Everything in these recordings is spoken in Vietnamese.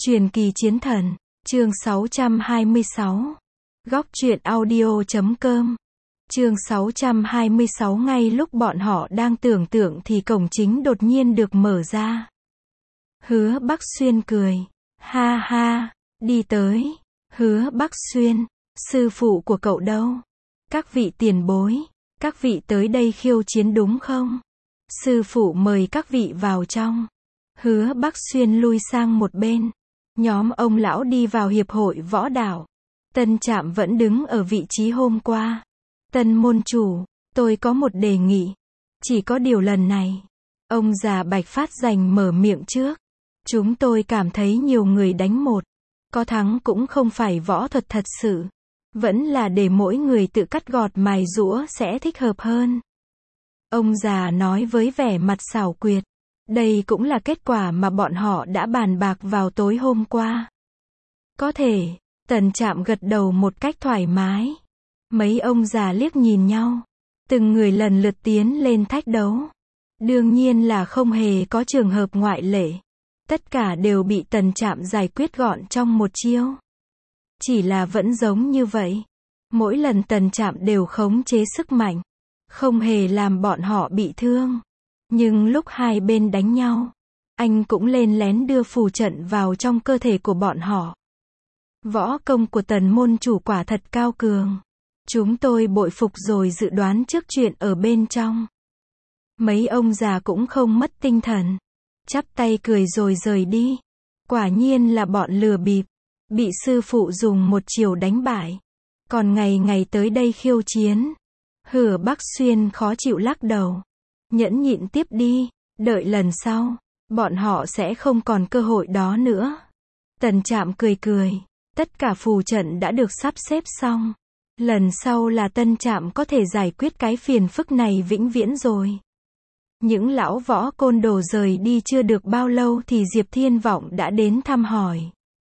Truyền kỳ chiến thần, chương 626. Góc truyện audio.com. Chương 626. Ngay lúc bọn họ đang tưởng tượng thì cổng chính đột nhiên được mở ra. Hứa Bắc Xuyên cười. Ha ha, đi tới. Hứa Bắc Xuyên, sư phụ của cậu đâu? Các vị tiền bối, các vị tới đây khiêu chiến đúng không? Sư phụ mời các vị vào trong. Hứa Bắc Xuyên lui sang một bên. Nhóm ông lão đi vào hiệp hội võ đạo. Tân Trạm vẫn đứng ở vị trí hôm qua. Tân môn chủ, tôi có một đề nghị. Chỉ có điều lần này, ông già Bạch Phát Dành mở miệng trước. Chúng tôi cảm thấy nhiều người đánh một, có thắng cũng không phải võ thuật thật sự. Vẫn là để mỗi người tự cắt gọt mài giũa sẽ thích hợp hơn. Ông già nói với vẻ mặt xảo quyệt. Đây cũng là kết quả mà bọn họ đã bàn bạc vào tối hôm qua. Có thể, Tần Trạm gật đầu một cách thoải mái. Mấy ông già liếc nhìn nhau. Từng người lần lượt tiến lên thách đấu. Đương nhiên là không hề có trường hợp ngoại lệ. Tất cả đều bị Tần Trạm giải quyết gọn trong một chiêu. Chỉ là vẫn giống như vậy. Mỗi lần Tần Trạm đều khống chế sức mạnh. Không hề làm bọn họ bị thương. Nhưng lúc hai bên đánh nhau, anh cũng lên lén đưa phù trận vào trong cơ thể của bọn họ. Võ công của Tần môn chủ quả thật cao cường. Chúng tôi bội phục rồi dự đoán trước chuyện ở bên trong. Mấy ông già cũng không mất tinh thần. Chắp tay cười rồi rời đi. Quả nhiên là bọn lừa bịp. Bị sư phụ dùng một chiều đánh bại. Còn ngày ngày tới đây khiêu chiến. Hứa Bắc Xuyên khó chịu lắc đầu. Nhẫn nhịn tiếp đi, đợi lần sau, bọn họ sẽ không còn cơ hội đó nữa. Tần Trạm cười cười, tất cả phù trận đã được sắp xếp xong. Lần sau là Tân Trạm có thể giải quyết cái phiền phức này vĩnh viễn rồi. Những lão võ côn đồ rời đi chưa được bao lâu thì Diệp Thiên Vọng đã đến thăm hỏi.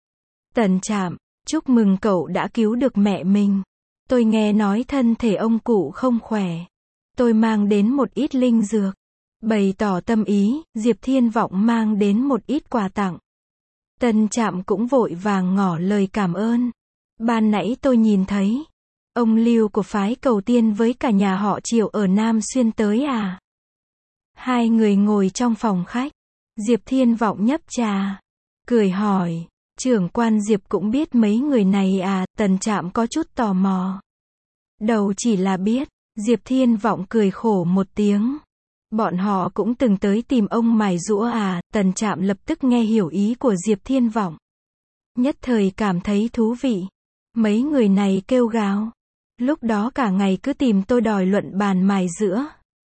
Tần Trạm, chúc mừng cậu đã cứu được mẹ mình. Tôi nghe nói thân thể ông cụ không khỏe. Tôi mang đến một ít linh dược. Bày tỏ tâm ý, Diệp Thiên Vọng mang đến một ít quà tặng. Tân Trạm cũng vội vàng ngỏ lời cảm ơn. Ban nãy tôi nhìn thấy, ông Lưu của phái Cầu Tiên với cả nhà họ Triệu ở Nam Xuyên tới à? Hai người ngồi trong phòng khách. Diệp Thiên Vọng nhấp trà. Cười hỏi, trưởng quan Diệp cũng biết mấy người này à? Tần Trạm có chút tò mò. Đầu chỉ là biết. Diệp Thiên Vọng cười khổ một tiếng. Bọn họ cũng từng tới tìm ông mài giũa à? Tần Trạm lập tức nghe hiểu ý của Diệp Thiên Vọng. Nhất thời cảm thấy thú vị. Mấy người này kêu gào. Lúc đó cả ngày cứ tìm tôi đòi luận bàn mài giũa.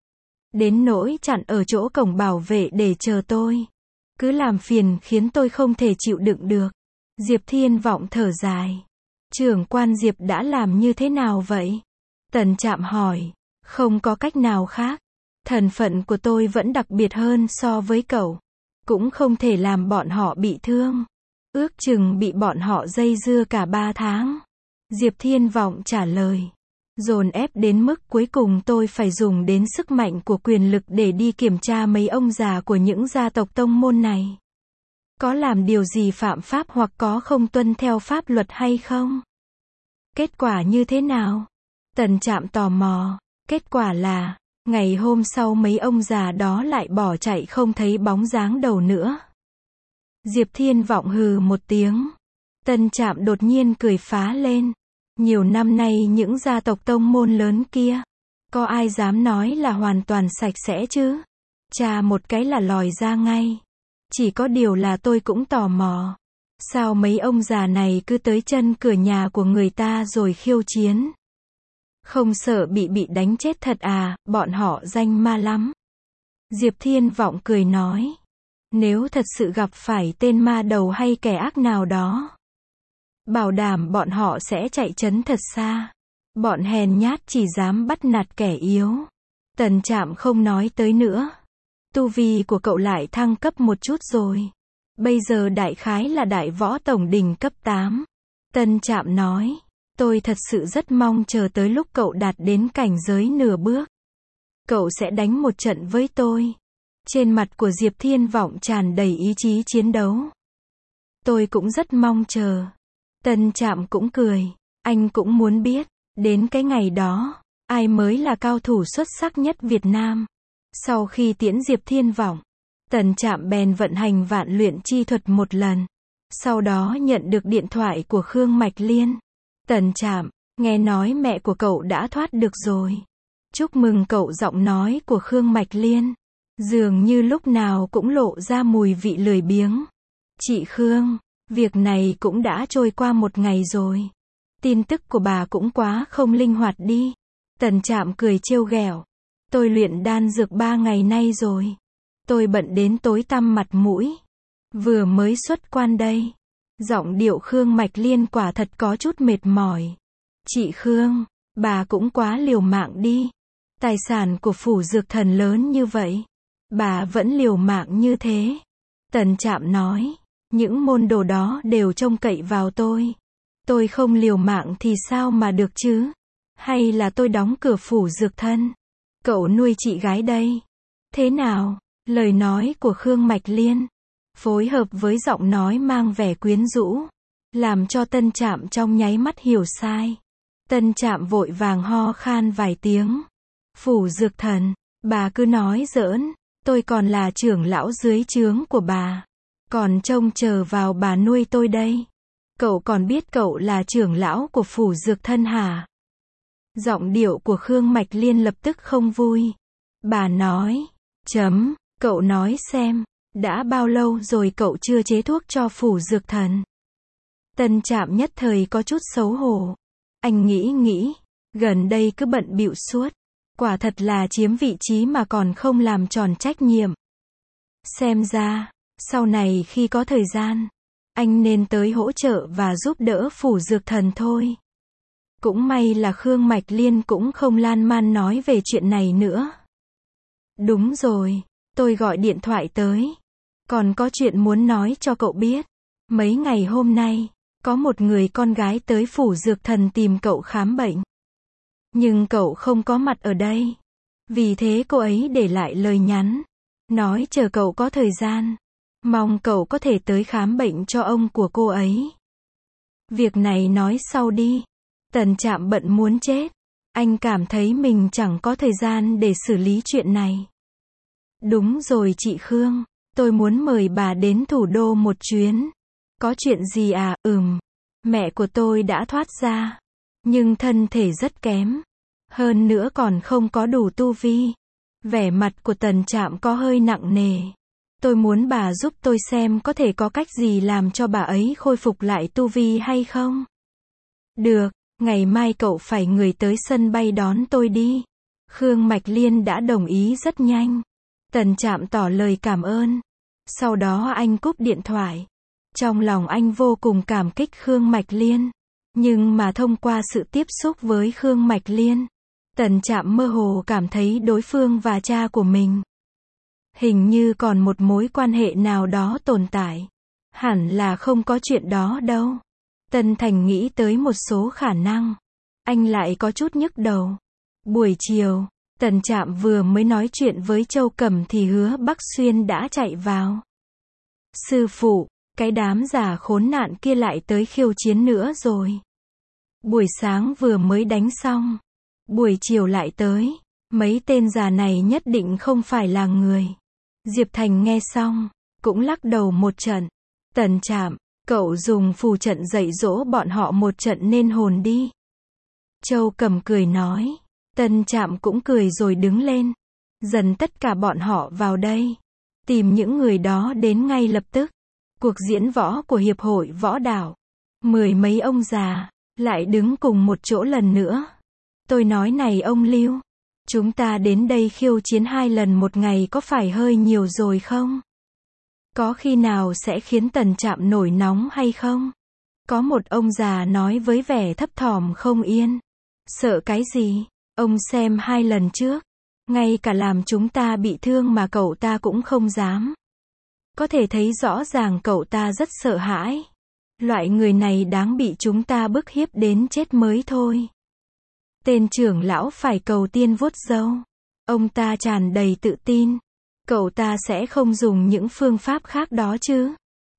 Đến nỗi chặn ở chỗ cổng bảo vệ để chờ tôi. Cứ làm phiền khiến tôi không thể chịu đựng được. Diệp Thiên Vọng thở dài. Trưởng quan Diệp đã làm như thế nào vậy? Tần Trạm hỏi. Không có cách nào khác. Thân phận của tôi vẫn đặc biệt hơn so với cậu. Cũng không thể làm bọn họ bị thương. Ước chừng bị bọn họ dây dưa cả 3 tháng. Diệp Thiên Vọng trả lời. Dồn ép đến mức cuối cùng tôi phải dùng đến sức mạnh của quyền lực để đi kiểm tra mấy ông già của những gia tộc tông môn này. Có làm điều gì phạm pháp hoặc có không tuân theo pháp luật hay không? Kết quả như thế nào? Tần Trạm tò mò. Kết quả là, ngày hôm sau mấy ông già đó lại bỏ chạy không thấy bóng dáng đâu nữa. Diệp Thiên Vọng hừ một tiếng. Tần Trạm đột nhiên cười phá lên. Nhiều năm nay những gia tộc tông môn lớn kia, có ai dám nói là hoàn toàn sạch sẽ chứ? Chà một cái là lòi ra ngay. Chỉ có điều là tôi cũng tò mò. Sao mấy ông già này cứ tới chân cửa nhà của người ta rồi khiêu chiến? Không sợ bị đánh chết thật à? Bọn họ danh ma lắm. Diệp Thiên Vọng cười nói. Nếu thật sự gặp phải tên ma đầu hay kẻ ác nào đó, bảo đảm bọn họ sẽ chạy trấn thật xa. Bọn hèn nhát chỉ dám bắt nạt kẻ yếu. Tần Trạm không nói tới nữa. Tu vi của cậu lại thăng cấp một chút rồi. Bây giờ đại khái là đại võ tổng đỉnh cấp 8. Tần Trạm nói. Tôi thật sự rất mong chờ tới lúc cậu đạt đến cảnh giới nửa bước. Cậu sẽ đánh một trận với tôi. Trên mặt của Diệp Thiên Vọng tràn đầy ý chí chiến đấu. Tôi cũng rất mong chờ. Tân Trạm cũng cười. Anh cũng muốn biết, đến cái ngày đó, ai mới là cao thủ xuất sắc nhất Việt Nam. Sau khi tiễn Diệp Thiên Vọng, Tân Trạm bèn vận hành vạn luyện chi thuật một lần. Sau đó nhận được điện thoại của Khương Mạch Liên. Tân Trạm, nghe nói mẹ của cậu đã thoát được rồi. Chúc mừng cậu. Giọng nói của Khương Mạch Liên dường như lúc nào cũng lộ ra mùi vị lười biếng. Chị Khương, việc này cũng đã trôi qua một ngày rồi. Tin tức của bà cũng quá không linh hoạt đi. Tân Trạm cười trêu ghẹo. Tôi luyện đan dược 3 ngày nay rồi. Tôi bận đến tối tăm mặt mũi. Vừa mới xuất quan đây. Giọng điệu Khương Mạch Liên quả thật có chút mệt mỏi. Chị Khương, bà cũng quá liều mạng đi. Tài sản của phủ dược thần lớn như vậy. Bà vẫn liều mạng như thế. Tân Trạm nói. Những môn đồ đó đều trông cậy vào tôi. Tôi không liều mạng thì sao mà được chứ? Hay là tôi đóng cửa phủ dược thân? Cậu nuôi chị gái đây. Thế nào? Lời nói của Khương Mạch Liên, phối hợp với giọng nói mang vẻ quyến rũ, làm cho Tân Trạm trong nháy mắt hiểu sai. Tân Trạm vội vàng ho khan vài tiếng. Phủ dược thần, bà cứ nói giỡn, tôi còn là trưởng lão dưới trướng của bà. Còn trông chờ vào bà nuôi tôi đây. Cậu còn biết cậu là trưởng lão của phủ dược thân hả? Giọng điệu của Khương Mạch Liên lập tức không vui. Bà nói, cậu nói xem, đã bao lâu rồi cậu chưa chế thuốc cho phủ dược thần? Tân Trạm nhất thời có chút xấu hổ. Anh nghĩ, gần đây cứ bận bịu suốt. Quả thật là chiếm vị trí mà còn không làm tròn trách nhiệm. Xem ra, sau này khi có thời gian, anh nên tới hỗ trợ và giúp đỡ phủ dược thần thôi. Cũng may là Khương Mạch Liên cũng không lan man nói về chuyện này nữa. Đúng rồi, tôi gọi điện thoại tới. Còn có chuyện muốn nói cho cậu biết. Mấy ngày hôm nay, có một người con gái tới phủ dược thần tìm cậu khám bệnh. Nhưng cậu không có mặt ở đây. Vì thế cô ấy để lại lời nhắn. Nói chờ cậu có thời gian. Mong cậu có thể tới khám bệnh cho ông của cô ấy. Việc này nói sau đi. Tân Trạm bận muốn chết. Anh cảm thấy mình chẳng có thời gian để xử lý chuyện này. Đúng rồi chị Khương. Tôi muốn mời bà đến thủ đô một chuyến. Có chuyện gì à? Mẹ của tôi đã thoát ra. Nhưng thân thể rất kém. Hơn nữa còn không có đủ tu vi. Vẻ mặt của Tân Trạm có hơi nặng nề. Tôi muốn bà giúp tôi xem có thể có cách gì làm cho bà ấy khôi phục lại tu vi hay không? Được, ngày mai cậu phải người tới sân bay đón tôi đi. Khương Mạch Liên đã đồng ý rất nhanh. Tân Trạm tỏ lời cảm ơn. Sau đó anh cúp điện thoại. Trong lòng anh vô cùng cảm kích Khương Mạch Liên. Nhưng mà thông qua sự tiếp xúc với Khương Mạch Liên, Tân Trạm mơ hồ cảm thấy đối phương và cha của mình hình như còn một mối quan hệ nào đó tồn tại. Hẳn là không có chuyện đó đâu. Tân Thành nghĩ tới một số khả năng. Anh lại có chút nhức đầu. Buổi chiều, Tân Trạm vừa mới nói chuyện với Châu Cẩm thì Hứa Bắc Xuyên đã chạy vào. Sư phụ, cái đám già khốn nạn kia lại tới khiêu chiến nữa rồi. Buổi sáng vừa mới đánh xong. Buổi chiều lại tới. Mấy tên già này nhất định không phải là người. Diệp Thành nghe xong, cũng lắc đầu một trận. Tân Trạm, cậu dùng phù trận dạy dỗ bọn họ một trận nên hồn đi. Châu Cẩm cười nói. Tân Trạm cũng cười rồi đứng lên. Dần tất cả bọn họ vào đây. Tìm những người đó đến ngay lập tức. Cuộc diễn võ của Hiệp hội Võ Đạo. 10 mấy ông già, lại đứng cùng một chỗ lần nữa. Tôi nói này ông Lưu. Chúng ta đến đây khiêu chiến 2 lần một ngày có phải hơi nhiều rồi không? Có khi nào sẽ khiến Tân Trạm nổi nóng hay không? Có một ông già nói với vẻ thấp thỏm không yên. Sợ cái gì? Ông xem 2 lần trước. Ngay cả làm chúng ta bị thương mà cậu ta cũng không dám. Có thể thấy rõ ràng cậu ta rất sợ hãi. Loại người này đáng bị chúng ta bức hiếp đến chết mới thôi. Tên trưởng lão phải cầu tiên vuốt râu. Ông ta tràn đầy tự tin. Cậu ta sẽ không dùng những phương pháp khác đó chứ?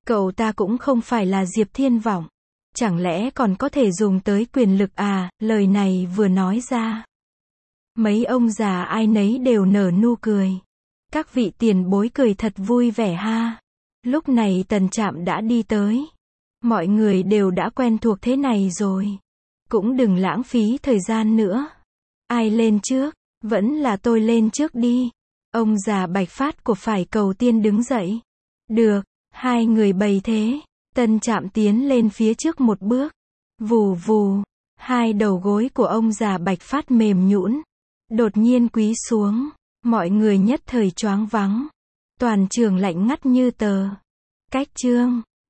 Cậu ta cũng không phải là Diệp Thiên Vọng. Chẳng lẽ còn có thể dùng tới quyền lực à, lời này vừa nói ra. Mấy ông già ai nấy đều nở nụ cười. Các vị tiền bối cười thật vui vẻ ha. Lúc này Tần Trạm đã đi tới. Mọi người đều đã quen thuộc thế này rồi. Cũng đừng lãng phí thời gian nữa. Ai lên trước? Vẫn là tôi lên trước đi. Ông già Bạch Phát của phải cầu tiên đứng dậy. Được, hai người bày thế. Tần Trạm tiến lên phía trước một bước. Vù vù, hai đầu gối của ông già Bạch Phát mềm nhũn, đột nhiên cúi xuống. Mọi người nhất thời choáng váng. Toàn trường lạnh ngắt như tờ. Cách chương